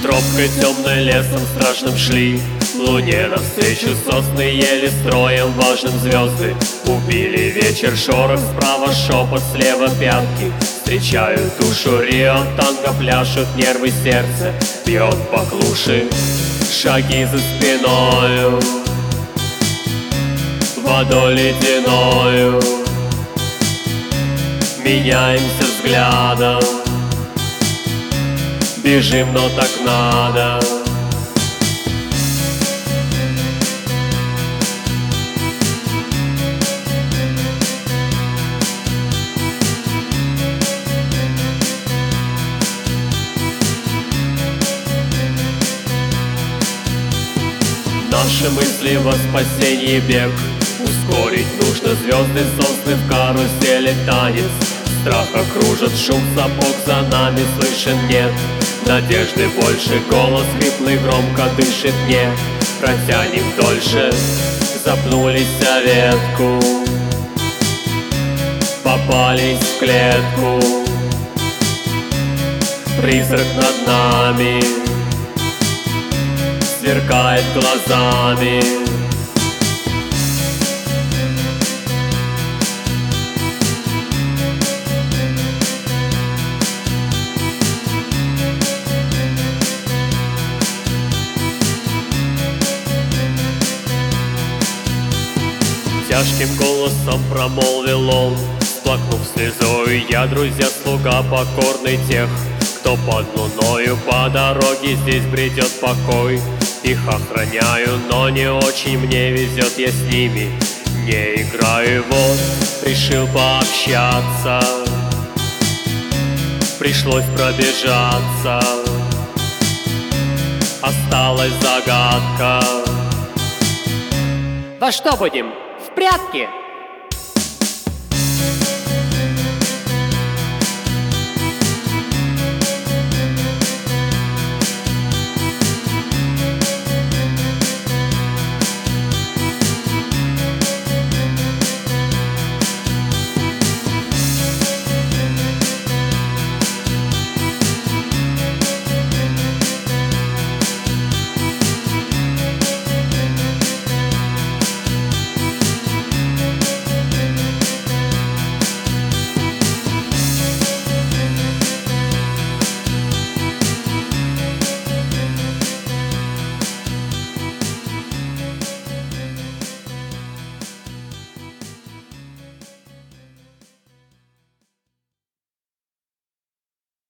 Тропкой темной лесом страшным шли, луне навстречу сосны ели строем важным звезды. Убили вечер шорох, справа шепот, слева пятки. Встречают душу Рио, танго пляшут нервы, сердце бьет по клуши. Шаги за спиною, водой ледяною, меняемся взглядом. Бежим, но так надо. Наши мысли во спасении бег. Ускорить нужно, звезды, сосны в карусели танец. Страха кружит, шум сапог за нами слышен нет. Надежды больше, голос хриплый громко дышит не. Протянем дольше, запнулись о ветку, попались в клетку. Призрак над нами сверкает глазами. Тяжким голосом промолвил он, сплакнув слезою: я, друзья, слуга покорный тех, кто под луною по дороге здесь бредет покой. Их охраняю, но не очень мне везет, я с ними не играю. Вот решил пообщаться, пришлось пробежаться. Осталась загадка. Во что будем? В прятки?